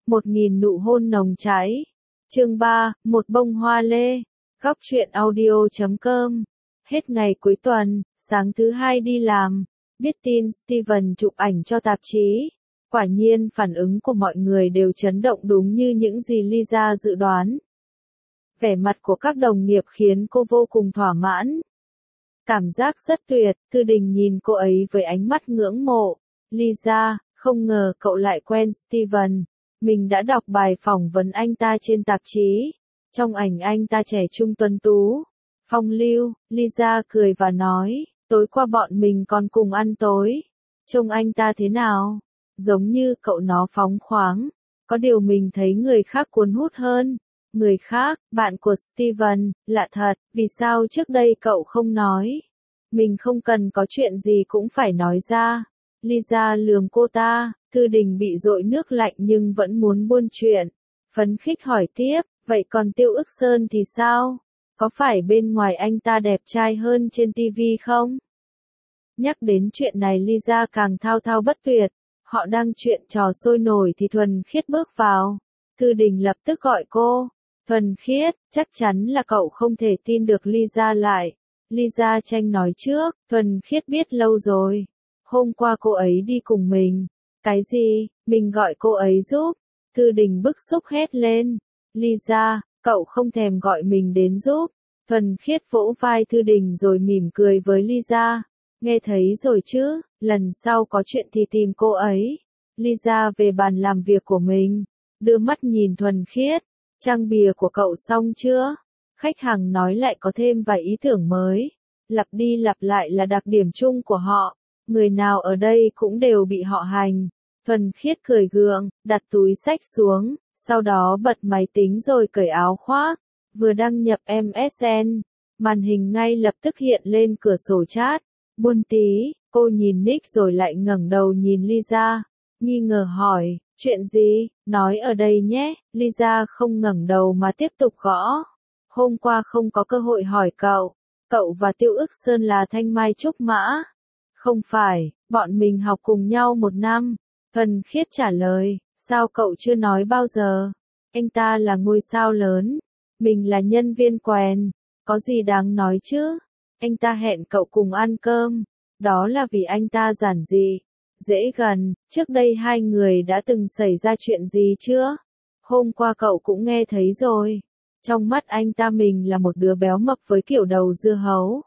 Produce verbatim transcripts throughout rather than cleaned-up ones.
Một nghìn nụ hôn nồng cháy. Chương ba, một bông hoa lê. Góc truyện audio chấm com. Hết ngày cuối tuần, sáng thứ hai đi làm, biết tin Steven chụp ảnh cho tạp chí. Quả nhiên phản ứng của mọi người đều chấn động đúng như những gì Lisa dự đoán. Vẻ mặt của các đồng nghiệp khiến cô vô cùng thỏa mãn. Cảm giác rất tuyệt, Thư Đình nhìn cô ấy với ánh mắt ngưỡng mộ. Lisa, không ngờ cậu lại quen Steven. Mình đã đọc bài phỏng vấn anh ta trên tạp chí. Trong ảnh anh ta trẻ trung tuấn tú, phong lưu. Lisa cười và nói, tối qua bọn mình còn cùng ăn tối. Trông anh ta thế nào? Giống như cậu nó phóng khoáng. Có điều mình thấy người khác cuốn hút hơn. Người khác, bạn của Steven, lạ thật, vì sao trước đây cậu không nói? Mình không cần có chuyện gì cũng phải nói ra. Lisa lườm cô ta, Thư Đình bị dội nước lạnh nhưng vẫn muốn buôn chuyện. Phấn khích hỏi tiếp, vậy còn Tiêu Ức Sơn thì sao? Có phải bên ngoài anh ta đẹp trai hơn trên ti vi không? Nhắc đến chuyện này Lisa càng thao thao bất tuyệt. Họ đang chuyện trò sôi nổi thì Thuần Khiết bước vào. Thư Đình lập tức gọi cô. Thuần Khiết, chắc chắn là cậu không thể tin được Lisa lại. Lisa tranh nói trước, Thuần Khiết biết lâu rồi. Hôm qua cô ấy đi cùng mình. Cái gì, mình gọi cô ấy giúp? Thư Đình bức xúc hét lên. Lisa, cậu không thèm gọi mình đến giúp. Thuần Khiết vỗ vai Thư Đình rồi mỉm cười với Lisa. Nghe thấy rồi chứ, lần sau có chuyện thì tìm cô ấy. Lisa về bàn làm việc của mình. Đưa mắt nhìn Thuần Khiết. Trang bìa của cậu xong chưa? Khách hàng nói lại có thêm vài ý tưởng mới. Lặp đi lặp lại là đặc điểm chung của họ. Người nào ở đây cũng đều bị họ hành. Thuần Khiết cười gượng, đặt túi xách xuống, sau đó bật máy tính rồi cởi áo khoác. Vừa đăng nhập em ét en, màn hình ngay lập tức hiện lên cửa sổ chat. Buồn tí, cô nhìn nick rồi lại ngẩng đầu nhìn Lisa. Nghi ngờ hỏi, chuyện gì, nói ở đây nhé. Lisa không ngẩng đầu mà tiếp tục gõ. Hôm qua không có cơ hội hỏi cậu. Cậu và Tiêu Ức Sơn là thanh mai trúc mã. Không phải, bọn mình học cùng nhau một năm. Thuần Khiết trả lời, sao cậu chưa nói bao giờ? Anh ta là ngôi sao lớn. Mình là nhân viên quèn. Có gì đáng nói chứ? Anh ta hẹn cậu cùng ăn cơm. Đó là vì anh ta giản dị, dễ gần. Trước đây hai người đã từng xảy ra chuyện gì chưa? Hôm qua cậu cũng nghe thấy rồi. Trong mắt anh ta mình là một đứa béo mập với kiểu đầu dưa hấu.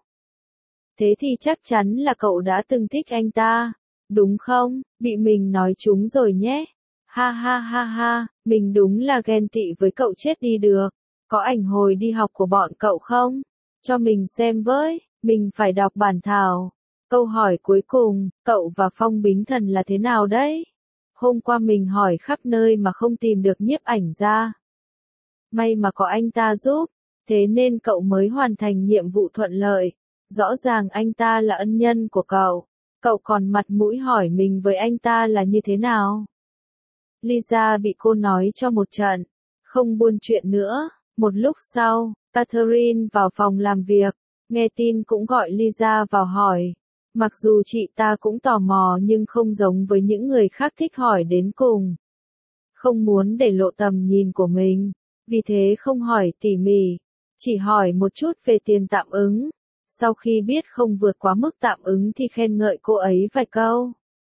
Thế thì chắc chắn là cậu đã từng thích anh ta, đúng không? Bị mình nói trúng rồi nhé. Ha ha ha ha, mình đúng là ghen tị với cậu chết đi được. Có ảnh hồi đi học của bọn cậu không? Cho mình xem với, mình phải đọc bản thảo. Câu hỏi cuối cùng, cậu và Phong Bính Thần là thế nào đấy? Hôm qua mình hỏi khắp nơi mà không tìm được nhiếp ảnh ra. May mà có anh ta giúp, thế nên cậu mới hoàn thành nhiệm vụ thuận lợi. Rõ ràng anh ta là ân nhân của cậu. Cậu còn mặt mũi hỏi mình với anh ta là như thế nào? Lisa bị cô nói cho một trận. Không buôn chuyện nữa. Một lúc sau, Catherine vào phòng làm việc. Nghe tin cũng gọi Lisa vào hỏi. Mặc dù chị ta cũng tò mò nhưng không giống với những người khác thích hỏi đến cùng. Không muốn để lộ tầm nhìn của mình. Vì thế không hỏi tỉ mỉ. Chỉ hỏi một chút về tiền tạm ứng. Sau khi biết không vượt quá mức tạm ứng thì khen ngợi cô ấy vài câu.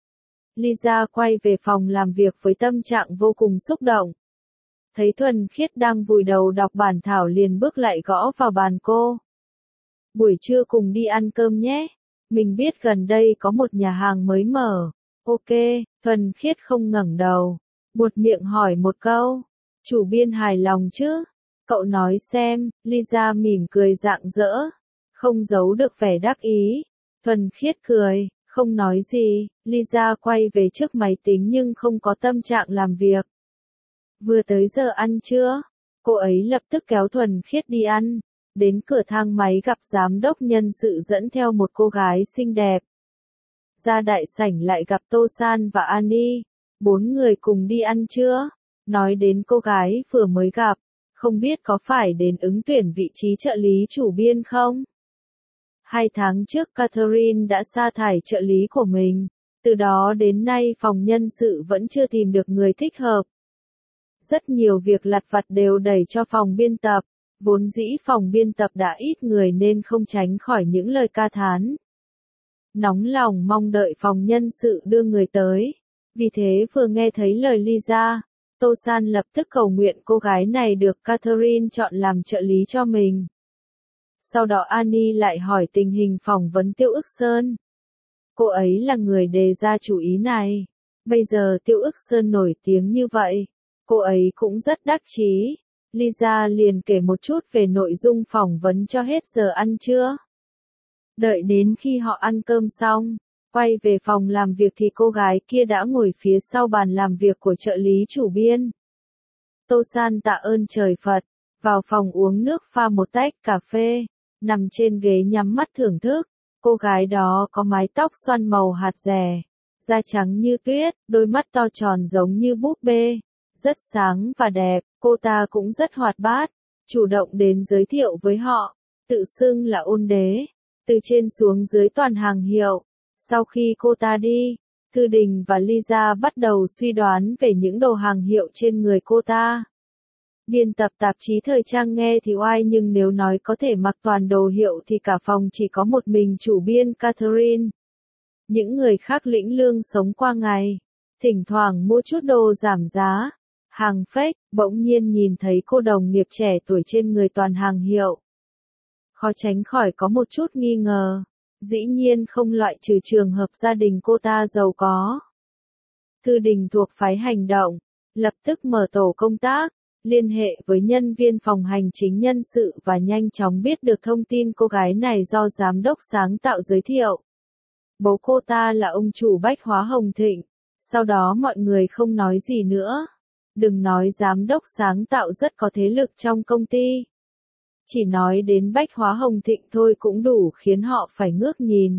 Lisa quay về phòng làm việc với tâm trạng vô cùng xúc động. Thấy Thuần Khiết đang vùi đầu đọc bản thảo liền bước lại gõ vào bàn cô. Buổi trưa cùng đi ăn cơm nhé. Mình biết gần đây có một nhà hàng mới mở. Ok, Thuần Khiết không ngẩng đầu. Buột miệng hỏi một câu. Chủ biên hài lòng chứ? Cậu nói xem. Lisa mỉm cười rạng rỡ. Không giấu được vẻ đắc ý. Thuần Khiết cười, không nói gì. Lisa quay về trước máy tính nhưng không có tâm trạng làm việc. Vừa tới giờ ăn trưa, cô ấy lập tức kéo Thuần Khiết đi ăn. Đến cửa thang máy gặp giám đốc nhân sự dẫn theo một cô gái xinh đẹp. Ra đại sảnh lại gặp Tô San và Annie. Bốn người cùng đi ăn trưa. Nói đến cô gái vừa mới gặp, không biết có phải đến ứng tuyển vị trí trợ lý chủ biên không? Hai tháng trước Catherine đã sa thải trợ lý của mình. Từ đó đến nay phòng nhân sự vẫn chưa tìm được người thích hợp. Rất nhiều việc lặt vặt đều đẩy cho phòng biên tập, vốn dĩ phòng biên tập đã ít người nên không tránh khỏi những lời ca thán. Nóng lòng mong đợi phòng nhân sự đưa người tới. Vì thế vừa nghe thấy lời Lisa, Tô San lập tức cầu nguyện cô gái này được Catherine chọn làm trợ lý cho mình. Sau đó Annie lại hỏi tình hình phỏng vấn Tiêu Ức Sơn. Cô ấy là người đề ra chủ ý này. Bây giờ Tiêu Ức Sơn nổi tiếng như vậy, cô ấy cũng rất đắc chí. Lisa liền kể một chút về nội dung phỏng vấn cho hết giờ ăn trưa. Đợi đến khi họ ăn cơm xong, quay về phòng làm việc thì cô gái kia đã ngồi phía sau bàn làm việc của trợ lý chủ biên. Tô San tạ ơn trời Phật, vào phòng uống nước pha một tách cà phê, nằm trên ghế nhắm mắt thưởng thức. Cô gái đó có mái tóc xoăn màu hạt dẻ, da trắng như tuyết, đôi mắt to tròn giống như búp bê, rất sáng và đẹp. Cô ta cũng rất hoạt bát, chủ động đến giới thiệu với họ, tự xưng là ôn đế, từ trên xuống dưới toàn hàng hiệu. Sau khi cô ta đi, Thư Đình và Lisa bắt đầu suy đoán về những đồ hàng hiệu trên người cô ta. Biên tập tạp chí thời trang nghe thì oai, nhưng nếu nói có thể mặc toàn đồ hiệu thì cả phòng chỉ có một mình chủ biên Catherine. Những người khác lĩnh lương sống qua ngày, thỉnh thoảng mua chút đồ giảm giá, hàng fake. Bỗng nhiên nhìn thấy cô đồng nghiệp trẻ tuổi trên người toàn hàng hiệu, khó tránh khỏi có một chút nghi ngờ. Dĩ nhiên không loại trừ trường hợp gia đình cô ta giàu có. Thư Đình thuộc phái hành động, lập tức mở tổ công tác, liên hệ với nhân viên phòng hành chính nhân sự và nhanh chóng biết được thông tin cô gái này do giám đốc sáng tạo giới thiệu. Bố cô ta là ông chủ Bách Hóa Hồng Thịnh. Sau đó mọi người không nói gì nữa. Đừng nói giám đốc sáng tạo rất có thế lực trong công ty. Chỉ nói đến Bách Hóa Hồng Thịnh thôi cũng đủ khiến họ phải ngước nhìn.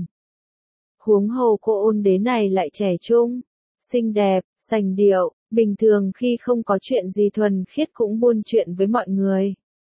Huống hồ cô ôn đế này lại trẻ trung, xinh đẹp, sành điệu, bình thường khi không có chuyện gì thuần khiết cũng buôn chuyện với mọi người.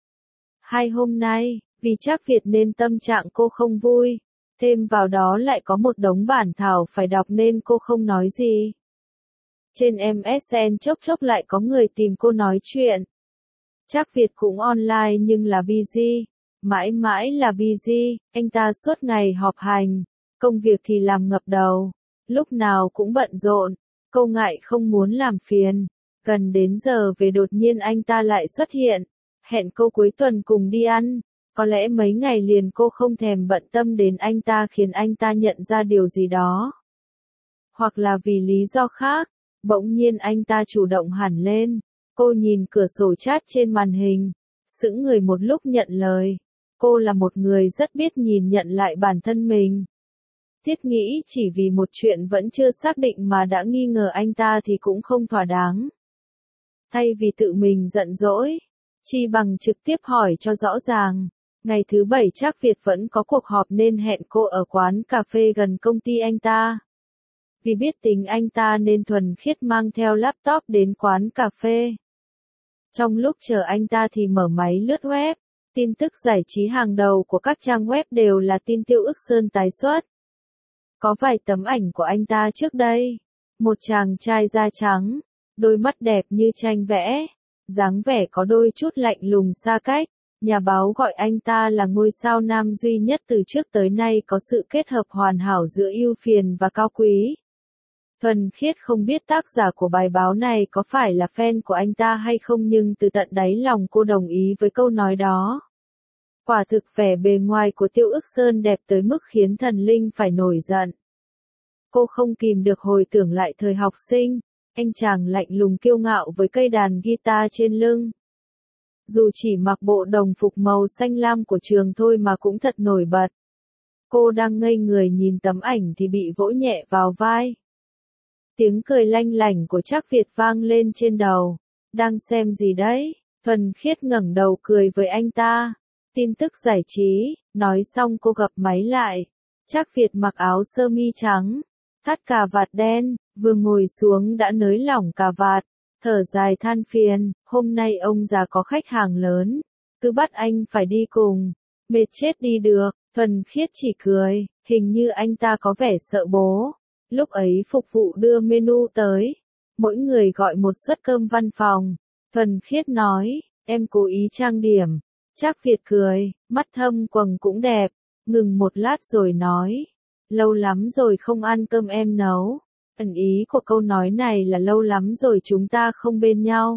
Hai hôm nay, vì Trác Việt nên tâm trạng cô không vui, thêm vào đó lại có một đống bản thảo phải đọc nên cô không nói gì. Trên em ét en chốc chốc lại có người tìm cô nói chuyện. Trác Việt cũng online nhưng là busy, mãi mãi là busy, anh ta suốt ngày họp hành, công việc thì làm ngập đầu, lúc nào cũng bận rộn, cô ngại không muốn làm phiền. Gần đến giờ về đột nhiên anh ta lại xuất hiện, hẹn cô cuối tuần cùng đi ăn, có lẽ mấy ngày liền cô không thèm bận tâm đến anh ta khiến anh ta nhận ra điều gì đó. Hoặc là vì lý do khác, bỗng nhiên anh ta chủ động hẳn lên. Cô nhìn cửa sổ chat trên màn hình, sững người một lúc nhận lời. Cô là một người rất biết nhìn nhận lại bản thân mình. Thiết nghĩ chỉ vì một chuyện vẫn chưa xác định mà đã nghi ngờ anh ta thì cũng không thỏa đáng. Thay vì tự mình giận dỗi, chi bằng trực tiếp hỏi cho rõ ràng. Ngày thứ bảy Trác Việt vẫn có cuộc họp nên hẹn cô ở quán cà phê gần công ty anh ta. Vì biết tính anh ta nên thuần khiết mang theo laptop đến quán cà phê. Trong lúc chờ anh ta thì mở máy lướt web, tin tức giải trí hàng đầu của các trang web đều là tin Tiêu Ức Sơn tái xuất. Có vài tấm ảnh của anh ta trước đây, một chàng trai da trắng, đôi mắt đẹp như tranh vẽ, dáng vẻ có đôi chút lạnh lùng xa cách. Nhà báo gọi anh ta là ngôi sao nam duy nhất từ trước tới nay có sự kết hợp hoàn hảo giữa ưu phiền và cao quý. Thuần khiết không biết tác giả của bài báo này có phải là fan của anh ta hay không, nhưng từ tận đáy lòng cô đồng ý với câu nói đó. Quả thực vẻ bề ngoài của Tiêu Ức Sơn đẹp tới mức khiến thần linh phải nổi giận. Cô không kìm được hồi tưởng lại thời học sinh, anh chàng lạnh lùng kiêu ngạo với cây đàn guitar trên lưng. Dù chỉ mặc bộ đồng phục màu xanh lam của trường thôi mà cũng thật nổi bật. Cô đang ngây người nhìn tấm ảnh thì bị vỗ nhẹ vào vai. Tiếng cười lanh lảnh của Trác Việt vang lên trên đầu. Đang xem gì đấy? Thuần khiết ngẩng đầu cười với anh ta. Tin tức giải trí, nói xong cô gập máy lại. Trác Việt mặc áo sơ mi trắng, thắt cà vạt đen, vừa ngồi xuống đã nới lỏng cà vạt, thở dài than phiền, hôm nay ông già có khách hàng lớn, cứ bắt anh phải đi cùng, mệt chết đi được. Thuần khiết chỉ cười, hình như anh ta có vẻ sợ bố. Lúc ấy phục vụ đưa menu tới, mỗi người gọi một suất cơm văn phòng. Thuần Khiết nói, em cố ý trang điểm. Trác Việt cười, mắt thâm quầng cũng đẹp, ngừng một lát rồi nói, lâu lắm rồi không ăn cơm em nấu. Ẩn ý của câu nói này là lâu lắm rồi chúng ta không bên nhau.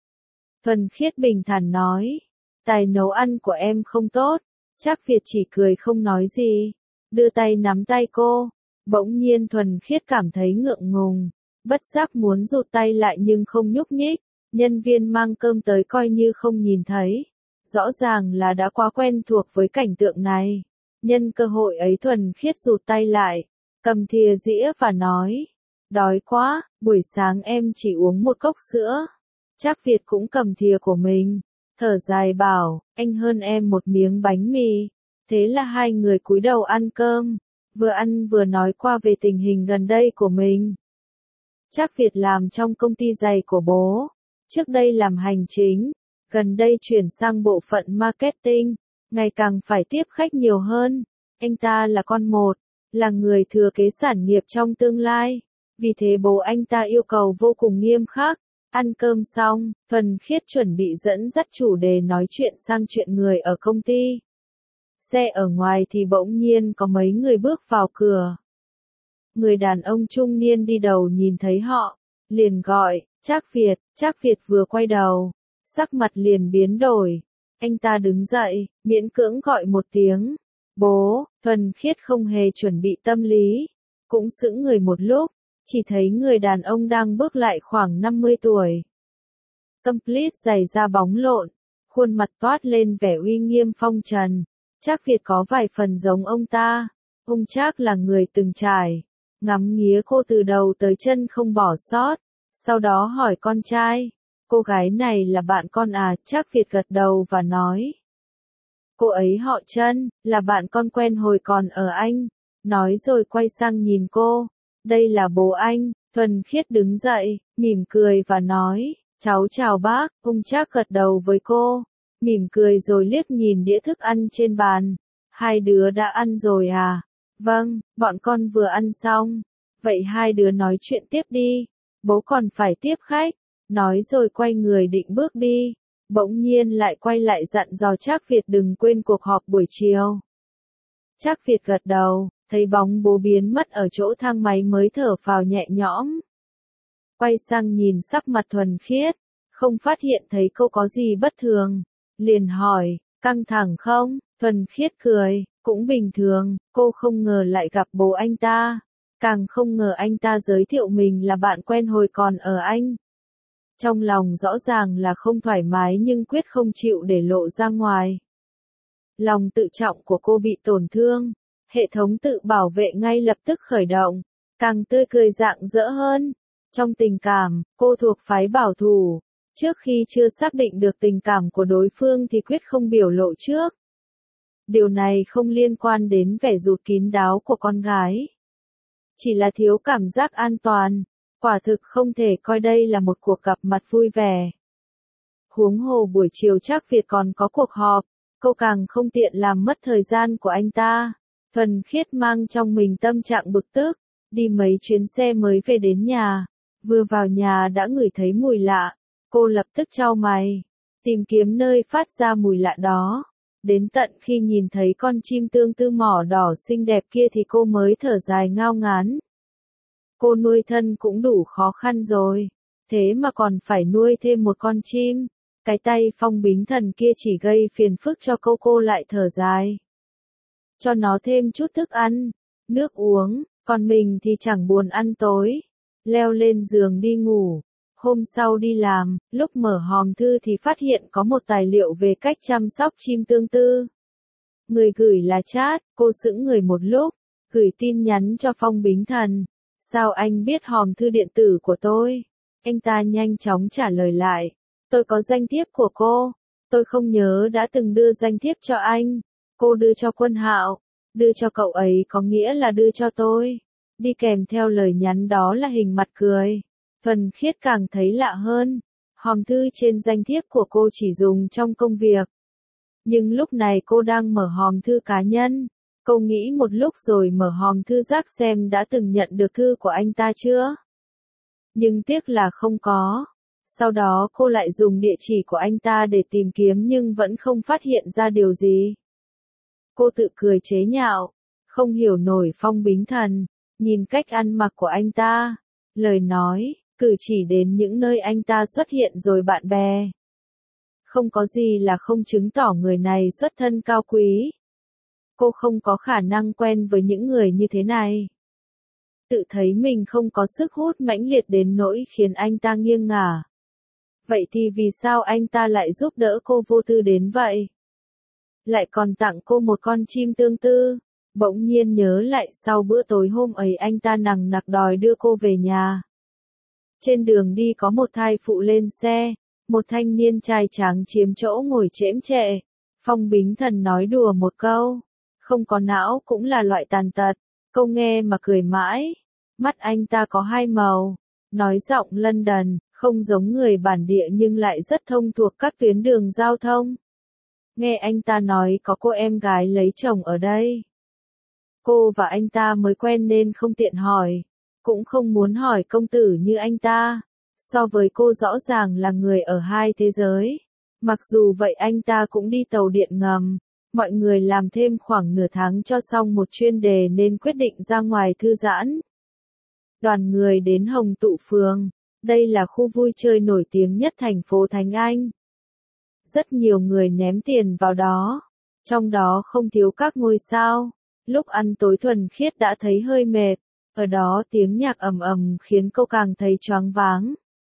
Thuần Khiết bình thản nói, tài nấu ăn của em không tốt. Trác Việt chỉ cười không nói gì, đưa tay nắm tay cô. Bỗng nhiên Thuần Khiết cảm thấy ngượng ngùng, bất giác muốn rụt tay lại nhưng không nhúc nhích. Nhân viên mang cơm tới coi như không nhìn thấy. Rõ ràng là đã quá quen thuộc với cảnh tượng này. Nhân cơ hội ấy Thuần Khiết rụt tay lại, cầm thìa dĩa và nói, đói quá, buổi sáng em chỉ uống một cốc sữa. Trác Việt cũng cầm thìa của mình, thở dài bảo, anh hơn em một miếng bánh mì. Thế là hai người cúi đầu ăn cơm, vừa ăn vừa nói qua về tình hình gần đây của mình. Trác Việt làm trong công ty giày của bố, trước đây làm hành chính, gần đây chuyển sang bộ phận marketing, ngày càng phải tiếp khách nhiều hơn. Anh ta là con một, là người thừa kế sản nghiệp trong tương lai, vì thế bố anh ta yêu cầu vô cùng nghiêm khắc. Ăn cơm xong, Thuần Khiết chuẩn bị dẫn dắt chủ đề nói chuyện sang chuyện người ở công ty. Xe ở ngoài thì bỗng nhiên có mấy người bước vào cửa. Người đàn ông trung niên đi đầu nhìn thấy họ, liền gọi, Trác Việt. Trác Việt vừa quay đầu, sắc mặt liền biến đổi. Anh ta đứng dậy, miễn cưỡng gọi một tiếng, bố. Thuần Khiết không hề chuẩn bị tâm lý, cũng sững người một lúc, chỉ thấy người đàn ông đang bước lại khoảng năm mươi tuổi. Complete giày da bóng lộn, khuôn mặt toát lên vẻ uy nghiêm phong trần. Trác Việt có vài phần giống ông ta. Ông Trác là người từng trải, ngắm nghía cô từ đầu tới chân không bỏ sót. Sau đó hỏi con trai, cô gái này là bạn con à? Trác Việt gật đầu và nói, cô ấy họ Trân, là bạn con quen hồi còn ở Anh. Nói rồi quay sang nhìn cô, đây là bố anh. Thuần Khiết đứng dậy, mỉm cười và nói, cháu chào bác. Ông Trác gật đầu với cô, mỉm cười rồi liếc nhìn đĩa thức ăn trên bàn. Hai đứa đã ăn rồi à? Vâng, bọn con vừa ăn xong. Vậy hai đứa nói chuyện tiếp đi, bố còn phải tiếp khách. Nói rồi quay người định bước đi, bỗng nhiên lại quay lại dặn dò Trác Việt đừng quên cuộc họp buổi chiều. Trác Việt gật đầu, thấy bóng bố biến mất ở chỗ thang máy mới thở phào nhẹ nhõm. Quay sang nhìn sắc mặt Thuần Khiết, không phát hiện thấy cô có gì bất thường, liền hỏi, căng thẳng không? Thuần Khiết cười, cũng bình thường. Cô không ngờ lại gặp bố anh ta, càng không ngờ anh ta giới thiệu mình là bạn quen hồi còn ở Anh. Trong lòng rõ ràng là không thoải mái nhưng quyết không chịu để lộ ra ngoài. Lòng tự trọng của cô bị tổn thương, hệ thống tự bảo vệ ngay lập tức khởi động, càng tươi cười rạng rỡ hơn. Trong tình cảm, cô thuộc phái bảo thủ, trước khi chưa xác định được tình cảm của đối phương thì quyết không biểu lộ trước. Điều này không liên quan đến vẻ rụt kín đáo của con gái, chỉ là thiếu cảm giác an toàn. Quả thực không thể coi đây là một cuộc gặp mặt vui vẻ. Huống hồ buổi chiều Trác Việt còn có cuộc họp, cô càng không tiện làm mất thời gian của anh ta. Thuần Khiết mang trong mình tâm trạng bực tức, đi mấy chuyến xe mới về đến nhà. Vừa vào nhà đã ngửi thấy mùi lạ, cô lập tức chau mày, tìm kiếm nơi phát ra mùi lạ đó. Đến tận khi nhìn thấy con chim tương tư mỏ đỏ xinh đẹp kia thì cô mới thở dài ngao ngán. Cô nuôi thân cũng đủ khó khăn rồi, thế mà còn phải nuôi thêm một con chim. Cái tay Phong Bính Thần kia chỉ gây phiền phức cho cô. Cô lại thở dài, cho nó thêm chút thức ăn, nước uống, còn mình thì chẳng buồn ăn tối, leo lên giường đi ngủ. Hôm sau đi làm, lúc mở hòm thư thì phát hiện có một tài liệu về cách chăm sóc chim tương tư. Người gửi là Chat. Cô sững người một lúc, gửi tin nhắn cho Phong Bính Thần. Sao anh biết hòm thư điện tử của tôi? Anh ta nhanh chóng trả lời lại, tôi có danh thiếp của cô. Tôi không nhớ đã từng đưa danh thiếp cho anh. Cô đưa cho Quân Hạo, đưa cho cậu ấy có nghĩa là đưa cho tôi. Đi kèm theo lời nhắn đó là hình mặt cười. Thuần Khiết càng thấy lạ hơn. Hòm thư trên danh thiếp của cô chỉ dùng trong công việc. Nhưng lúc này cô đang mở hòm thư cá nhân. Cô nghĩ một lúc rồi mở hòm thư rác xem đã từng nhận được thư của anh ta chưa. Nhưng tiếc là không có. Sau đó cô lại dùng địa chỉ của anh ta để tìm kiếm nhưng vẫn không phát hiện ra điều gì. Cô tự cười chế nhạo, không hiểu nổi Phong Bính Thần, nhìn cách ăn mặc của anh ta, lời nói, cử chỉ đến những nơi anh ta xuất hiện rồi bạn bè. Không có gì là không chứng tỏ người này xuất thân cao quý. Cô không có khả năng quen với những người như thế này. Tự thấy mình không có sức hút mãnh liệt đến nỗi khiến anh ta nghiêng ngả. Vậy thì vì sao anh ta lại giúp đỡ cô vô tư đến vậy? Lại còn tặng cô một con chim tương tư. Bỗng nhiên nhớ lại sau bữa tối hôm ấy anh ta nằng nặc đòi đưa cô về nhà. Trên đường đi có một thai phụ lên xe, một thanh niên trai tráng chiếm chỗ ngồi chễm chệ. Phong Bính Thần nói đùa một câu, không có não cũng là loại tàn tật. Câu nghe mà cười mãi. Mắt anh ta có hai màu, nói giọng London, không giống người bản địa nhưng lại rất thông thuộc các tuyến đường giao thông. Nghe anh ta nói có cô em gái lấy chồng ở đây. Cô và anh ta mới quen nên không tiện hỏi, cũng không muốn hỏi công tử như anh ta. So với cô rõ ràng là người ở hai thế giới. Mặc dù vậy anh ta cũng đi tàu điện ngầm. Mọi người làm thêm khoảng nửa tháng cho xong một chuyên đề nên quyết định ra ngoài thư giãn. Đoàn người đến Hồng Tụ Phường. Đây là khu vui chơi nổi tiếng nhất thành phố Thánh Anh. Rất nhiều người ném tiền vào đó. Trong đó không thiếu các ngôi sao. Lúc ăn tối thuần khiết đã thấy hơi mệt. Ở đó tiếng nhạc ầm ầm khiến cô càng thấy choáng váng.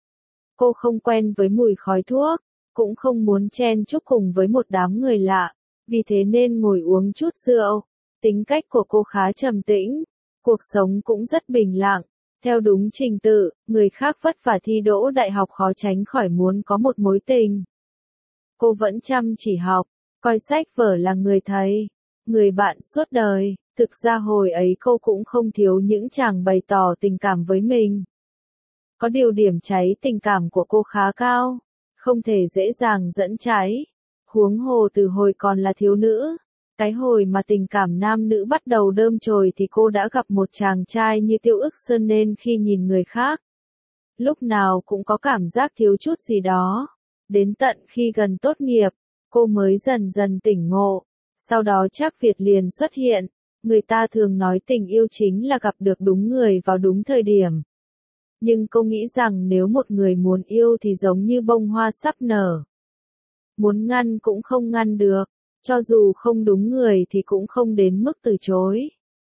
Cô không quen với mùi khói thuốc, cũng không muốn chen chúc cùng với một đám người lạ, vì thế nên ngồi uống chút rượu. Tính cách của cô khá trầm tĩnh, cuộc sống cũng rất bình lặng, theo đúng trình tự, người khác vất vả thi đỗ đại học khó tránh khỏi muốn có một mối tình. Cô vẫn chăm chỉ học, coi sách vở là người thầy, người bạn suốt đời. Thực ra hồi ấy cô cũng không thiếu những chàng bày tỏ tình cảm với mình. Có điều điểm cháy tình cảm của cô khá cao, không thể dễ dàng dẫn cháy. Huống hồ từ hồi còn là thiếu nữ, cái hồi mà tình cảm nam nữ bắt đầu đơm chồi thì cô đã gặp một chàng trai như Tiêu Ức Sơn nên khi nhìn người khác, lúc nào cũng có cảm giác thiếu chút gì đó. Đến tận khi gần tốt nghiệp, cô mới dần dần tỉnh ngộ, sau đó Trác Việt liền xuất hiện. Người ta thường nói tình yêu chính là gặp được đúng người vào đúng thời điểm. Nhưng cô nghĩ rằng nếu một người muốn yêu thì giống như bông hoa sắp nở. Muốn ngăn cũng không ngăn được, cho dù không đúng người thì cũng không đến mức từ chối.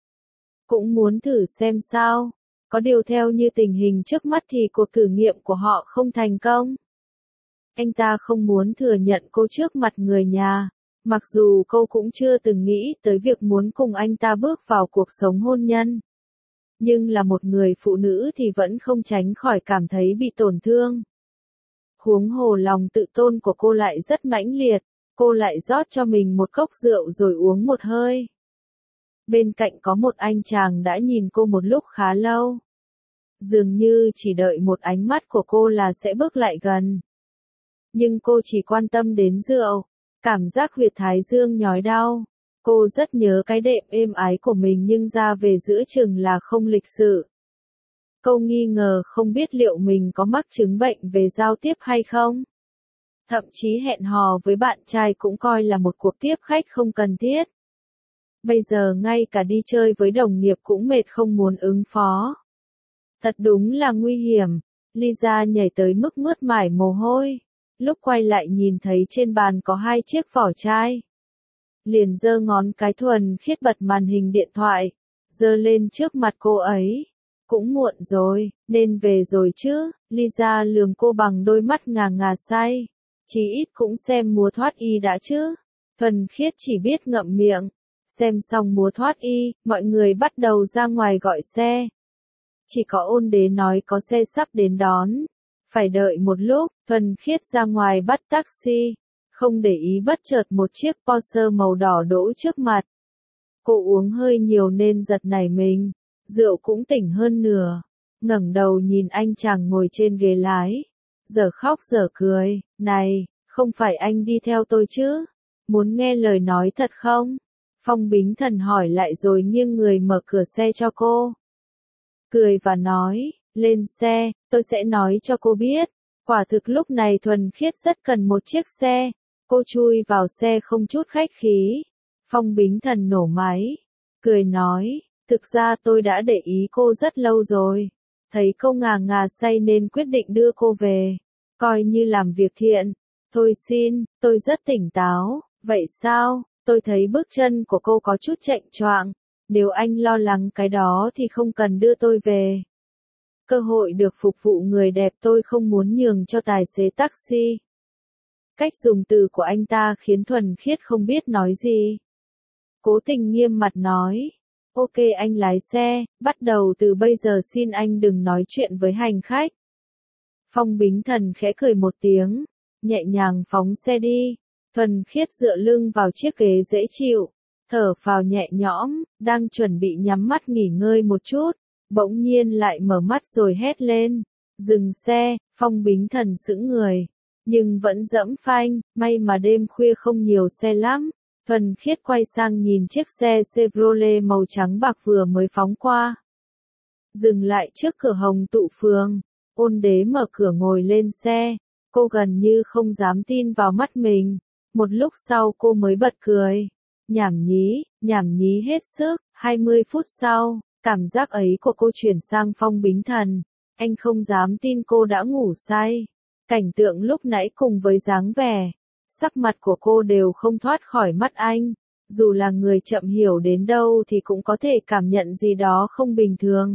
Cũng muốn thử xem sao, có điều theo như tình hình trước mắt thì cuộc thử nghiệm của họ không thành công. Anh ta không muốn thừa nhận cô trước mặt người nhà. Mặc dù cô cũng chưa từng nghĩ tới việc muốn cùng anh ta bước vào cuộc sống hôn nhân. Nhưng là một người phụ nữ thì vẫn không tránh khỏi cảm thấy bị tổn thương. Huống hồ lòng tự tôn của cô lại rất mãnh liệt, cô lại rót cho mình một cốc rượu rồi uống một hơi. Bên cạnh có một anh chàng đã nhìn cô một lúc khá lâu. Dường như chỉ đợi một ánh mắt của cô là sẽ bước lại gần. Nhưng cô chỉ quan tâm đến rượu. Cảm giác huyệt thái dương nhói đau. Cô rất nhớ cái đệm êm ái của mình nhưng ra về giữa chừng là không lịch sự. Cô nghi ngờ không biết liệu mình có mắc chứng bệnh về giao tiếp hay không. Thậm chí hẹn hò với bạn trai cũng coi là một cuộc tiếp khách không cần thiết. Bây giờ ngay cả đi chơi với đồng nghiệp cũng mệt không muốn ứng phó. Thật đúng là nguy hiểm. Lisa nhảy tới mức mướt mải mồ hôi. Lúc quay lại nhìn thấy trên bàn có hai chiếc vỏ chai. Liền giơ ngón cái thuần khiết bật màn hình điện thoại, giơ lên trước mặt cô ấy. Cũng muộn rồi, nên về rồi chứ. Lisa lườm cô bằng đôi mắt ngà ngà say. Chí ít cũng xem múa thoát y đã chứ. Thuần khiết chỉ biết ngậm miệng. Xem xong múa thoát y, mọi người bắt đầu ra ngoài gọi xe. Chỉ có Ôn Đế nói có xe sắp đến đón. Phải đợi một lúc, Thuần khiết ra ngoài bắt taxi. Không để ý bất chợt một chiếc Porsche màu đỏ đỗ trước mặt. Cô uống hơi nhiều nên giật nảy mình. Rượu cũng tỉnh hơn nửa. Ngẩng đầu nhìn anh chàng ngồi trên ghế lái. Giờ khóc giờ cười. Này, không phải anh đi theo tôi chứ? Muốn nghe lời nói thật không? Phong Bính Thần hỏi lại rồi nghiêng người mở cửa xe cho cô. Cười và nói, lên xe, tôi sẽ nói cho cô biết. Quả thực lúc này Thuần Khiết rất cần một chiếc xe. Cô chui vào xe không chút khách khí. Phong Bính Thần nổ máy. Cười nói, thực ra tôi đã để ý cô rất lâu rồi. Thấy cô ngà ngà say nên quyết định đưa cô về. Coi như làm việc thiện. Thôi xin, tôi rất tỉnh táo. Vậy sao? Tôi thấy bước chân của cô có chút chệch choạng. Nếu anh lo lắng cái đó thì không cần đưa tôi về. Cơ hội được phục vụ người đẹp tôi không muốn nhường cho tài xế taxi. Cách dùng từ của anh ta khiến Thuần Khiết không biết nói gì. Cố Tình nghiêm mặt nói. Ok anh lái xe, bắt đầu từ bây giờ xin anh đừng nói chuyện với hành khách. Phong Bính Thần khẽ cười một tiếng, nhẹ nhàng phóng xe đi. Thuần Khiết dựa lưng vào chiếc ghế dễ chịu, thở phào nhẹ nhõm, đang chuẩn bị nhắm mắt nghỉ ngơi một chút, bỗng nhiên lại mở mắt rồi hét lên. Dừng xe, Phong Bính Thần sững người, nhưng vẫn dẫm phanh, may mà đêm khuya không nhiều xe lắm. Thuần Khiết quay sang nhìn chiếc xe Chevrolet màu trắng bạc vừa mới phóng qua. Dừng lại trước cửa Hồng Tụ Phường, Ôn Đế mở cửa ngồi lên xe, cô gần như không dám tin vào mắt mình. Một lúc sau cô mới bật cười. Nhảm nhí, nhảm nhí hết sức. hai mươi phút sau, cảm giác ấy của cô chuyển sang Phong Bính Thần. Anh không dám tin cô đã ngủ say. Cảnh tượng lúc nãy cùng với dáng vẻ, sắc mặt của cô đều không thoát khỏi mắt anh. Dù là người chậm hiểu đến đâu thì cũng có thể cảm nhận gì đó không bình thường.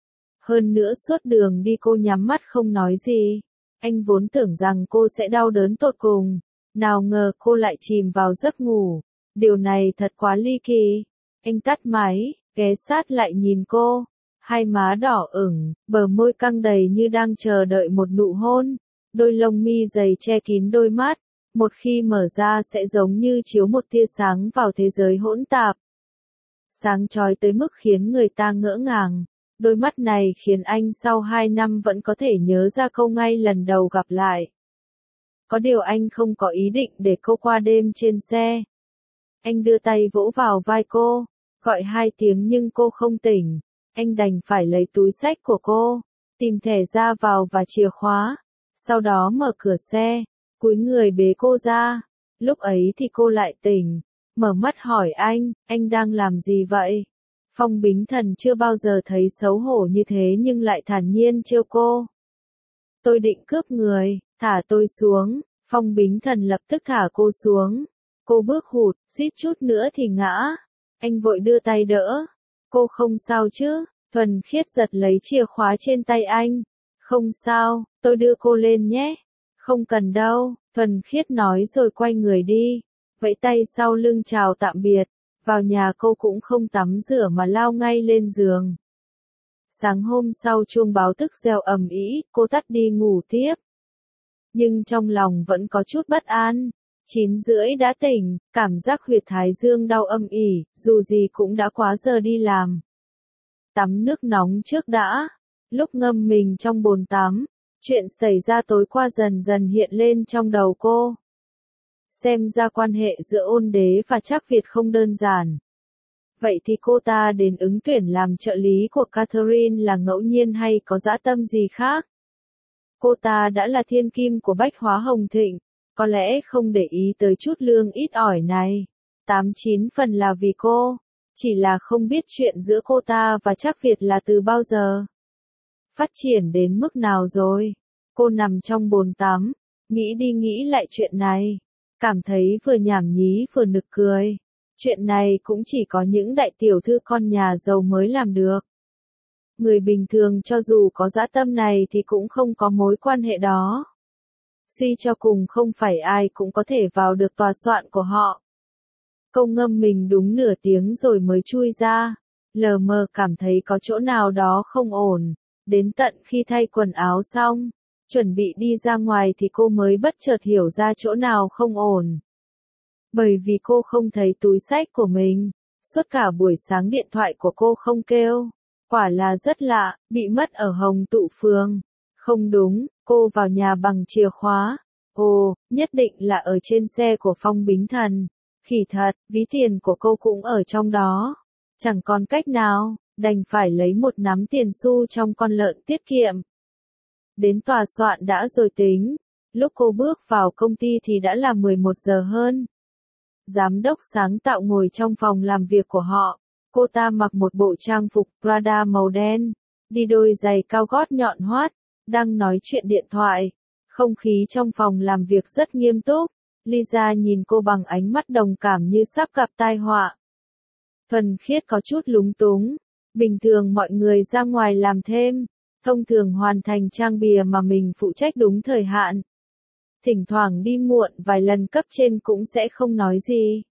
Hơn nữa suốt đường đi cô nhắm mắt không nói gì. Anh vốn tưởng rằng cô sẽ đau đớn tột cùng. Nào ngờ cô lại chìm vào giấc ngủ. Điều này thật quá ly kỳ. Anh tắt máy, ghé sát lại nhìn cô. Hai má đỏ ửng, bờ môi căng đầy như đang chờ đợi một nụ hôn. Đôi lông mi dày che kín đôi mắt. Một khi mở ra sẽ giống như chiếu một tia sáng vào thế giới hỗn tạp. Sáng chói tới mức khiến người ta ngỡ ngàng. Đôi mắt này khiến anh sau hai năm vẫn có thể nhớ ra câu ngay lần đầu gặp lại. Có điều anh không có ý định để cô qua đêm trên xe. Anh đưa tay vỗ vào vai cô, gọi hai tiếng nhưng cô không tỉnh. Anh đành phải lấy túi xách của cô, tìm thẻ ra vào và chìa khóa. Sau đó mở cửa xe, cúi người bế cô ra. Lúc ấy thì cô lại tỉnh, mở mắt hỏi anh, anh đang làm gì vậy? Phong Bính Thần chưa bao giờ thấy xấu hổ như thế nhưng lại thản nhiên trêu cô. Tôi định cướp người, thả tôi xuống. Phong Bính Thần lập tức thả cô xuống. Cô bước hụt, suýt chút nữa thì ngã. Anh vội đưa tay đỡ. Cô không sao chứ? Thuần Khiết giật lấy chìa khóa trên tay anh. Không sao, tôi đưa cô lên nhé. Không cần đâu, Thuần Khiết nói rồi quay người đi. Vẫy tay sau lưng chào tạm biệt. Vào nhà cô cũng không tắm rửa mà lao ngay lên giường. Sáng hôm sau chuông báo thức reo ầm ĩ, cô tắt đi ngủ tiếp. Nhưng trong lòng vẫn có chút bất an. Chín rưỡi đã tỉnh, cảm giác huyệt thái dương đau âm ỉ, dù gì cũng đã quá giờ đi làm. Tắm nước nóng trước đã. Lúc ngâm mình trong bồn tắm, chuyện xảy ra tối qua dần dần hiện lên trong đầu cô. Xem ra quan hệ giữa Ôn Đế và Trác Việt không đơn giản. Vậy thì cô ta đến ứng tuyển làm trợ lý của Catherine là ngẫu nhiên hay có dã tâm gì khác? Cô ta đã là thiên kim của Bách Hóa Hồng Thịnh, có lẽ không để ý tới chút lương ít ỏi này. Tám chín phần là vì cô, chỉ là không biết chuyện giữa cô ta và Trác Việt là từ bao giờ. Phát triển đến mức nào rồi? Cô nằm trong bồn tắm, nghĩ đi nghĩ lại chuyện này. Cảm thấy vừa nhảm nhí vừa nực cười. Chuyện này cũng chỉ có những đại tiểu thư con nhà giàu mới làm được. Người bình thường cho dù có dã tâm này thì cũng không có mối quan hệ đó. Suy cho cùng không phải ai cũng có thể vào được tòa soạn của họ. Câu ngâm mình đúng nửa tiếng rồi mới chui ra. Lờ mờ cảm thấy có chỗ nào đó không ổn. Đến tận khi thay quần áo xong, chuẩn bị đi ra ngoài thì cô mới bất chợt hiểu ra chỗ nào không ổn. Bởi vì cô không thấy túi xách của mình. Suốt cả buổi sáng điện thoại của cô không kêu. Quả là rất lạ, bị mất ở Hồng Tụ Phường. Không đúng, cô vào nhà bằng chìa khóa. Ồ, nhất định là ở trên xe của Phong Bính Thần. Khỉ thật, ví tiền của cô cũng ở trong đó. Chẳng còn cách nào, đành phải lấy một nắm tiền xu trong con lợn tiết kiệm. Đến tòa soạn đã rồi tính. Lúc cô bước vào công ty thì đã là mười một giờ hơn. Giám đốc sáng tạo ngồi trong phòng làm việc của họ. Cô ta mặc một bộ trang phục Prada màu đen, đi đôi giày cao gót nhọn hoắt, đang nói chuyện điện thoại. Không khí trong phòng làm việc rất nghiêm túc. Lisa nhìn cô bằng ánh mắt đồng cảm như sắp gặp tai họa. Thuần Khiết có chút lúng túng. Bình thường mọi người ra ngoài làm thêm, thông thường hoàn thành trang bìa mà mình phụ trách đúng thời hạn. Thỉnh thoảng đi muộn vài lần cấp trên cũng sẽ không nói gì.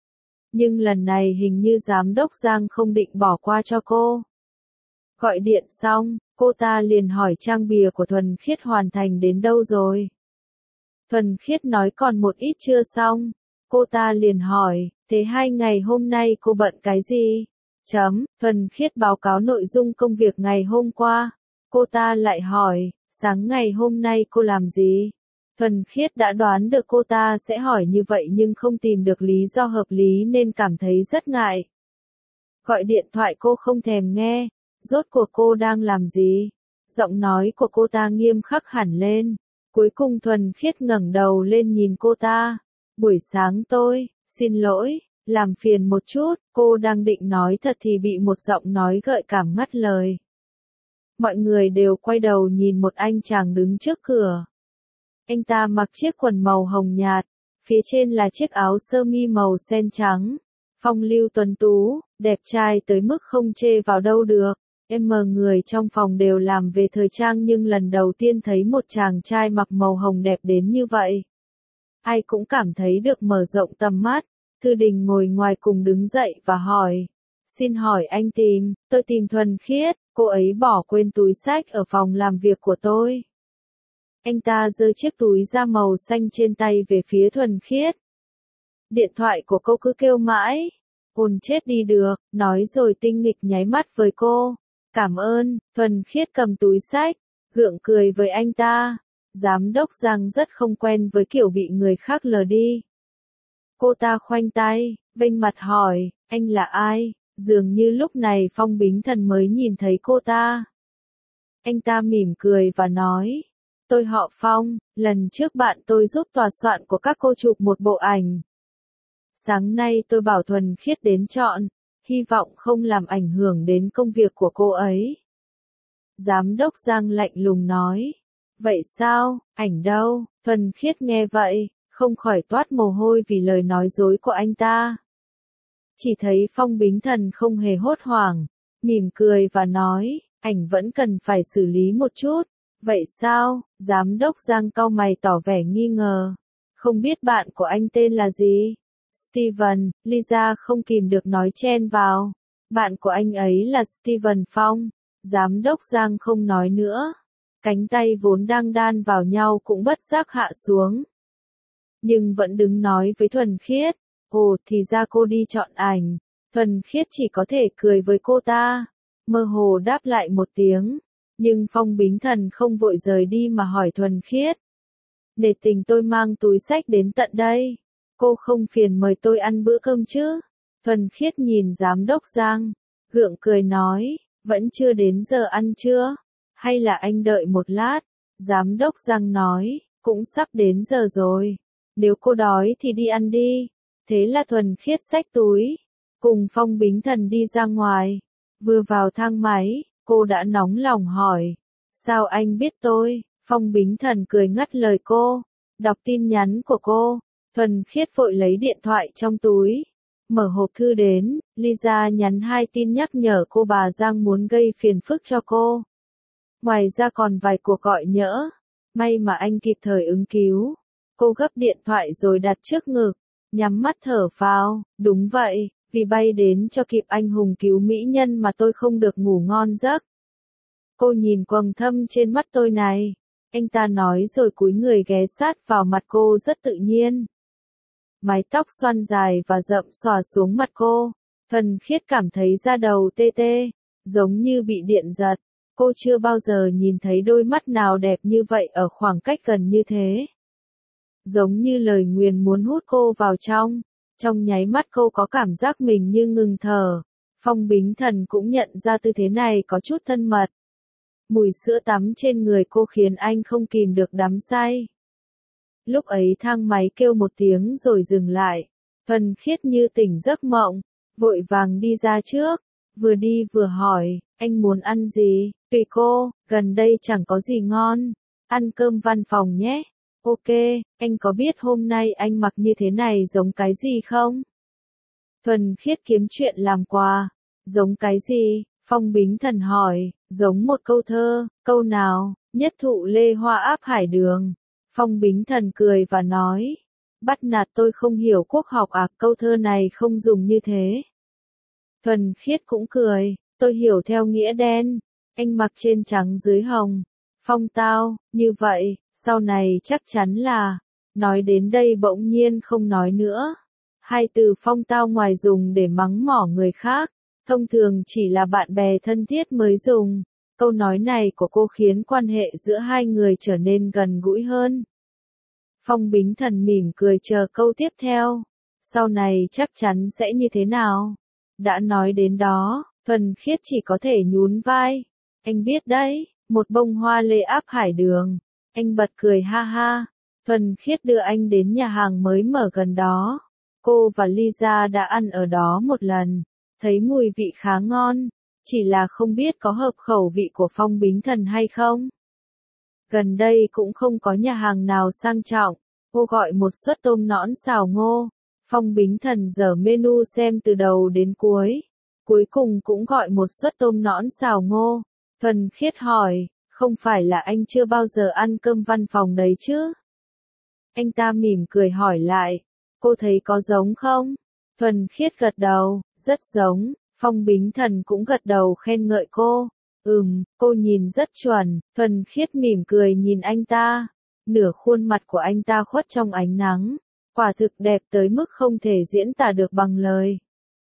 Nhưng lần này hình như giám đốc Giang không định bỏ qua cho cô. Gọi điện xong, cô ta liền hỏi trang bìa của Thuần Khiết hoàn thành đến đâu rồi. Thuần Khiết nói còn một ít chưa xong. Cô ta liền hỏi, thế hai ngày hôm nay cô bận cái gì? Chấm, Thuần Khiết báo cáo nội dung công việc ngày hôm qua. Cô ta lại hỏi, sáng ngày hôm nay cô làm gì? Thuần Khiết đã đoán được cô ta sẽ hỏi như vậy nhưng không tìm được lý do hợp lý nên cảm thấy rất ngại. Gọi điện thoại cô không thèm nghe, rốt cuộc cô đang làm gì? Giọng nói của cô ta nghiêm khắc hẳn lên. Cuối cùng Thuần Khiết ngẩng đầu lên nhìn cô ta. Buổi sáng tôi, xin lỗi, làm phiền một chút, cô đang định nói thật thì bị một giọng nói gợi cảm ngắt lời. Mọi người đều quay đầu nhìn một anh chàng đứng trước cửa. Anh ta mặc chiếc quần màu hồng nhạt, phía trên là chiếc áo sơ mi màu sen trắng. Phong lưu tuấn tú, đẹp trai tới mức không chê vào đâu được. Em mờ người trong phòng đều làm về thời trang nhưng lần đầu tiên thấy một chàng trai mặc màu hồng đẹp đến như vậy. Ai cũng cảm thấy được mở rộng tầm mắt. Thư Đình ngồi ngoài cùng đứng dậy và hỏi. Xin hỏi anh tìm, tôi tìm Thuần Khiết, cô ấy bỏ quên túi xách ở phòng làm việc của tôi. Anh ta giơ chiếc túi da màu xanh trên tay về phía Thuần Khiết. Điện thoại của cô cứ kêu mãi. Ồn chết đi được, nói rồi tinh nghịch nháy mắt với cô. Cảm ơn, Thuần Khiết cầm túi xách, gượng cười với anh ta. Giám đốc Giang rất không quen với kiểu bị người khác lờ đi. Cô ta khoanh tay, vênh mặt hỏi, anh là ai? Dường như lúc này Phong Bính Thần mới nhìn thấy cô ta. Anh ta mỉm cười và nói, tôi họ Phong, lần trước bạn tôi giúp tòa soạn của các cô chụp một bộ ảnh. Sáng nay tôi bảo Thuần Khiết đến chọn, hy vọng không làm ảnh hưởng đến công việc của cô ấy. Giám đốc Giang lạnh lùng nói, vậy sao, ảnh đâu? Thuần Khiết nghe vậy, không khỏi toát mồ hôi vì lời nói dối của anh ta. Chỉ thấy Phong Bính Thần không hề hốt hoảng, mỉm cười và nói, ảnh vẫn cần phải xử lý một chút. Vậy sao? Giám đốc Giang cau mày tỏ vẻ nghi ngờ. Không biết bạn của anh tên là gì? Steven, Lisa không kìm được nói chen vào. Bạn của anh ấy là Steven Phong. Giám đốc Giang không nói nữa. Cánh tay vốn đang đan vào nhau cũng bất giác hạ xuống. Nhưng vẫn đứng nói với Thuần Khiết. Ồ, thì ra cô đi chọn ảnh. Thuần Khiết chỉ có thể cười với cô ta. Mơ hồ đáp lại một tiếng. Nhưng Phong Bính Thần không vội rời đi mà hỏi Thuần Khiết. Để tình tôi mang túi xách đến tận đây. Cô không phiền mời tôi ăn bữa cơm chứ? Thuần Khiết nhìn giám đốc Giang. Gượng cười nói, vẫn chưa đến giờ ăn chưa? Hay là anh đợi một lát? Giám đốc Giang nói, cũng sắp đến giờ rồi. Nếu cô đói thì đi ăn đi. Thế là Thuần Khiết xách túi. Cùng Phong Bính Thần đi ra ngoài. Vừa vào thang máy, cô đã nóng lòng hỏi. Sao anh biết tôi? Phong Bính Thần cười ngắt lời cô. Đọc tin nhắn của cô. Thuần Khiết vội lấy điện thoại trong túi. Mở hộp thư đến, Lisa nhắn hai tin nhắc nhở cô bà Giang muốn gây phiền phức cho cô. Ngoài ra còn vài cuộc gọi nhỡ. May mà anh kịp thời ứng cứu. Cô gấp điện thoại rồi đặt trước ngực. Nhắm mắt thở phào. Đúng vậy, vì bay đến cho kịp anh hùng cứu mỹ nhân mà tôi không được ngủ ngon giấc. Cô nhìn quầng thâm trên mắt tôi này. Anh ta nói rồi cúi người ghé sát vào mặt cô rất tự nhiên. Mái tóc xoăn dài và rậm xõa xuống mặt cô. Thuần Khiết cảm thấy da đầu tê tê, giống như bị điện giật. Cô chưa bao giờ nhìn thấy đôi mắt nào đẹp như vậy ở khoảng cách gần như thế. Giống như lời nguyền muốn hút cô vào trong. Trong nháy mắt cô có cảm giác mình như ngừng thở. Phong Bính Thần cũng nhận ra tư thế này có chút thân mật. Mùi sữa tắm trên người cô khiến anh không kìm được đắm say. Lúc ấy thang máy kêu một tiếng rồi dừng lại. Thuần Khiết như tỉnh giấc mộng, vội vàng đi ra trước, vừa đi vừa hỏi, anh muốn ăn gì? Tùy cô, gần đây chẳng có gì ngon. Ăn cơm văn phòng nhé. Ok, anh có biết hôm nay anh mặc như thế này giống cái gì không? Thuần Khiết kiếm chuyện làm quà. Giống cái gì? Phong Bính Thần hỏi, giống một câu thơ, câu nào? Nhất thụ lê hoa áp hải đường. Phong Bính Thần cười và nói, bắt nạt tôi không hiểu quốc học à, câu thơ này không dùng như thế. Thuần Khiết cũng cười, tôi hiểu theo nghĩa đen, anh mặc trên trắng dưới hồng. Phong tao, như vậy, sau này chắc chắn là, nói đến đây bỗng nhiên không nói nữa. Hai từ phong tao ngoài dùng để mắng mỏ người khác, thông thường chỉ là bạn bè thân thiết mới dùng. Câu nói này của cô khiến quan hệ giữa hai người trở nên gần gũi hơn. Phong Bính Thần mỉm cười chờ câu tiếp theo. Sau này chắc chắn sẽ như thế nào? Đã nói đến đó, Thuần Khiết chỉ có thể nhún vai. Anh biết đấy, một bông hoa lê áp hải đường. Anh bật cười ha ha. Thuần Khiết đưa anh đến nhà hàng mới mở gần đó. Cô và Lisa đã ăn ở đó một lần. Thấy mùi vị khá ngon. Chỉ là không biết có hợp khẩu vị của Phong Bính Thần hay không. Gần đây cũng không có nhà hàng nào sang trọng. Cô gọi một suất tôm nõn xào ngô. Phong Bính Thần dở menu xem từ đầu đến cuối. Cuối cùng cũng gọi một suất tôm nõn xào ngô. Thuần Khiết hỏi, không phải là anh chưa bao giờ ăn cơm văn phòng đấy chứ? Anh ta mỉm cười hỏi lại, cô thấy có giống không? Thuần Khiết gật đầu, rất giống. Phong Bính Thần cũng gật đầu khen ngợi cô. Ừm, cô nhìn rất chuẩn. Thuần Khiết mỉm cười nhìn anh ta. Nửa khuôn mặt của anh ta khuất trong ánh nắng. Quả thực đẹp tới mức không thể diễn tả được bằng lời.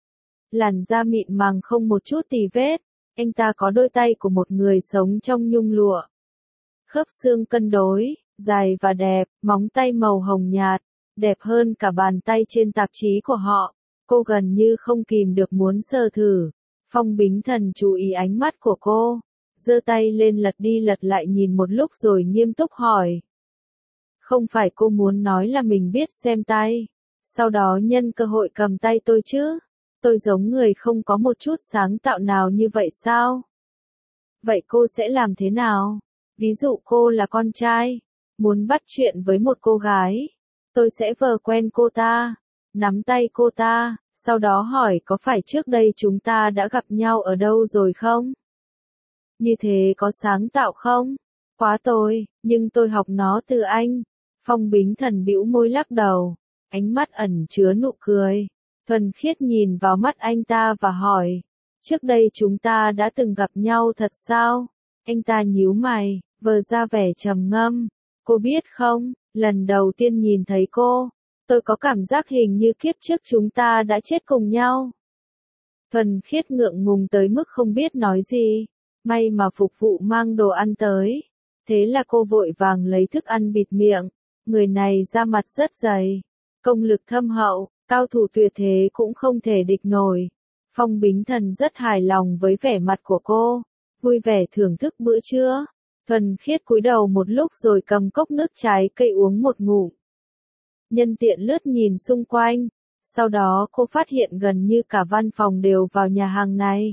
Làn da mịn màng không một chút tì vết. Anh ta có đôi tay của một người sống trong nhung lụa. Khớp xương cân đối, dài và đẹp, móng tay màu hồng nhạt, đẹp hơn cả bàn tay trên tạp chí của họ. Cô gần như không kìm được muốn sờ thử. Phong Bính Thần chú ý ánh mắt của cô, giơ tay lên lật đi lật lại nhìn một lúc rồi nghiêm túc hỏi. Không phải cô muốn nói là mình biết xem tay, sau đó nhân cơ hội cầm tay tôi chứ? Tôi giống người không có một chút sáng tạo nào như vậy sao? Vậy cô sẽ làm thế nào? Ví dụ cô là con trai, muốn bắt chuyện với một cô gái. Tôi sẽ vờ quen cô ta, nắm tay cô ta, sau đó hỏi có phải trước đây chúng ta đã gặp nhau ở đâu rồi không? Như thế có sáng tạo không? Quá tồi, nhưng tôi học nó từ anh. Phong Bính Thần bĩu môi lắc đầu, ánh mắt ẩn chứa nụ cười. Thuần Khiết nhìn vào mắt anh ta và hỏi, trước đây chúng ta đã từng gặp nhau thật sao? Anh ta nhíu mày, vờ ra vẻ trầm ngâm. Cô biết không, lần đầu tiên nhìn thấy cô, tôi có cảm giác hình như kiếp trước chúng ta đã chết cùng nhau. Thuần Khiết ngượng ngùng tới mức không biết nói gì. May mà phục vụ mang đồ ăn tới. Thế là cô vội vàng lấy thức ăn bịt miệng. Người này da mặt rất dày, công lực thâm hậu, cao thủ tuyệt thế cũng không thể địch nổi. Phong Bính Thần rất hài lòng với vẻ mặt của cô, vui vẻ thưởng thức bữa trưa. Thuần Khiết cúi đầu một lúc rồi cầm cốc nước trái cây uống một ngụm. Nhân tiện lướt nhìn xung quanh, sau đó cô phát hiện gần như cả văn phòng đều vào nhà hàng này.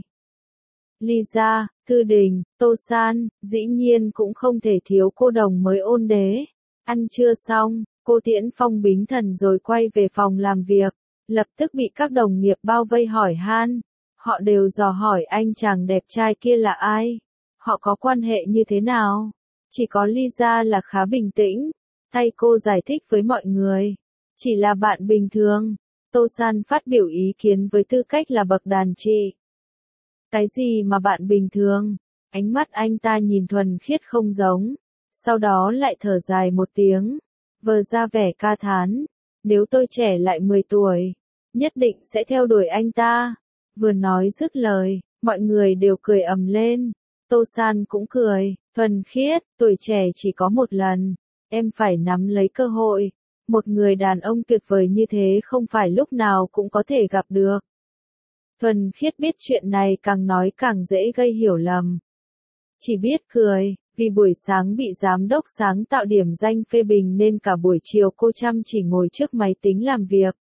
Lisa, Thư Đình, Tô San, dĩ nhiên cũng không thể thiếu cô đồng mới ôn đế. Ăn trưa xong, cô tiễn Phong Bính Thần rồi quay về phòng làm việc, lập tức bị các đồng nghiệp bao vây hỏi han. Họ đều dò hỏi anh chàng đẹp trai kia là ai, họ có quan hệ như thế nào. Chỉ có Lisa là khá bình tĩnh, thay cô giải thích với mọi người. Chỉ là bạn bình thường. Tô San phát biểu ý kiến với tư cách là bậc đàn chị. Cái gì mà bạn bình thường? Ánh mắt anh ta nhìn Thuần Khiết không giống. Sau đó lại thở dài một tiếng, vờ ra vẻ ca thán. Nếu tôi trẻ lại mười tuổi, nhất định sẽ theo đuổi anh ta. Vừa nói dứt lời, mọi người đều cười ầm lên. Tô San cũng cười, Thuần Khiết, tuổi trẻ chỉ có một lần. Em phải nắm lấy cơ hội. Một người đàn ông tuyệt vời như thế không phải lúc nào cũng có thể gặp được. Thuần Khiết biết chuyện này càng nói càng dễ gây hiểu lầm. chỉ biết cười, vì buổi sáng bị giám đốc sáng tạo điểm danh phê bình nên cả buổi chiều cô chăm chỉ ngồi trước máy tính làm việc.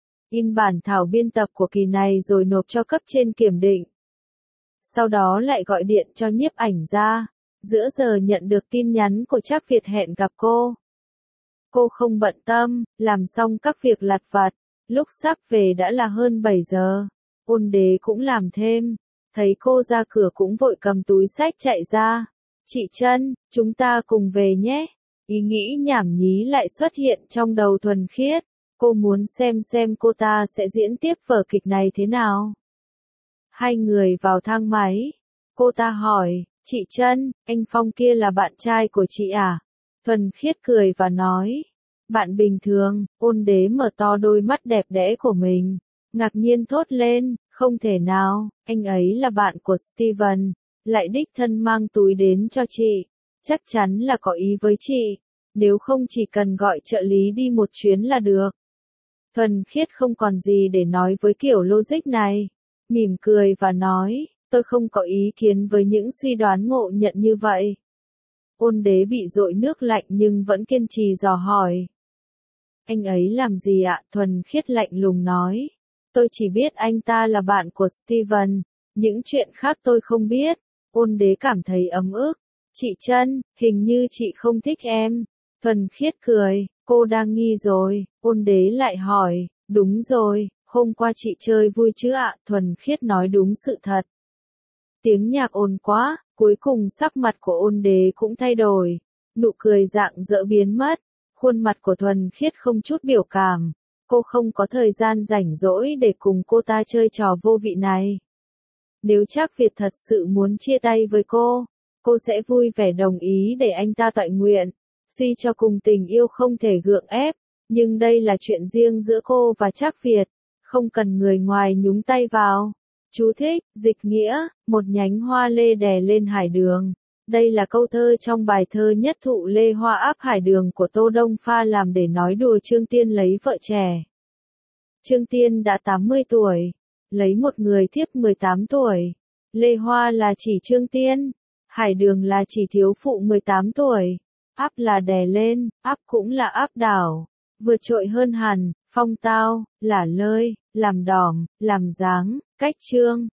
In bản thảo biên tập của kỳ này rồi nộp cho cấp trên kiểm định. Sau đó lại gọi điện cho nhiếp ảnh gia. Giữa giờ nhận được tin nhắn của Trác Việt hẹn gặp cô. Cô không bận tâm, làm xong các việc lặt vặt. Lúc sắp về đã là hơn bảy giờ. Ôn Đế cũng làm thêm. Thấy cô ra cửa cũng vội cầm túi xách chạy ra. Chị Trân, chúng ta cùng về nhé. Ý nghĩ nhảm nhí lại xuất hiện trong đầu Thuần Khiết. Cô muốn xem xem cô ta sẽ diễn tiếp vở kịch này thế nào. Hai người vào thang máy. Cô ta hỏi, chị Trân, anh Phong kia là bạn trai của chị à? Thuần Khiết cười và nói, bạn bình thường. Ôn Đế mở to đôi mắt đẹp đẽ của mình. Ngạc nhiên thốt lên, không thể nào, anh ấy là bạn của Steven, lại đích thân mang túi đến cho chị. Chắc chắn là có ý với chị. Nếu không chỉ cần gọi trợ lý đi một chuyến là được. Thuần Khiết không còn gì để nói với kiểu logic này. Mỉm cười và nói, tôi không có ý kiến với những suy đoán ngộ nhận như vậy. Ôn Đế bị dội nước lạnh nhưng vẫn kiên trì dò hỏi. Anh ấy làm gì ạ? Thuần Khiết lạnh lùng nói. Tôi chỉ biết anh ta là bạn của Steven. Những chuyện khác tôi không biết. Ôn Đế cảm thấy ấm ức. Chị Trân, hình như chị không thích em. Thuần Khiết cười, cô đang nghi rồi. Ôn Đế lại hỏi, đúng rồi, hôm qua chị chơi vui chứ ạ? Thuần Khiết nói đúng sự thật. Tiếng nhạc ồn quá, cuối cùng sắc mặt của Ôn Đế cũng thay đổi. Nụ cười rạng rỡ biến mất. Khuôn mặt của Thuần Khiết không chút biểu cảm. Cô không có thời gian rảnh rỗi để cùng cô ta chơi trò vô vị này. Nếu Trác Việt thật sự muốn chia tay với cô, cô sẽ vui vẻ đồng ý để anh ta toại nguyện. Suy cho cùng tình yêu không thể gượng ép, nhưng đây là chuyện riêng giữa cô và Trác Việt, không cần người ngoài nhúng tay vào. Chú thích, dịch nghĩa, một nhánh hoa lê đè lên hải đường. Đây là câu thơ trong bài thơ Nhất thụ lê hoa áp hải đường của Tô Đông Pha làm để nói đùa Trương Tiên lấy vợ trẻ. Trương Tiên đã tám mươi tuổi, lấy một người thiếp mười tám tuổi. Lê hoa là chỉ Trương Tiên, hải đường là chỉ thiếu phụ mười tám tuổi. Áp là đè lên, áp cũng là áp đảo. Vượt trội hơn hẳn, phong tao, lả lơi, làm đỏm, làm dáng, cách trương.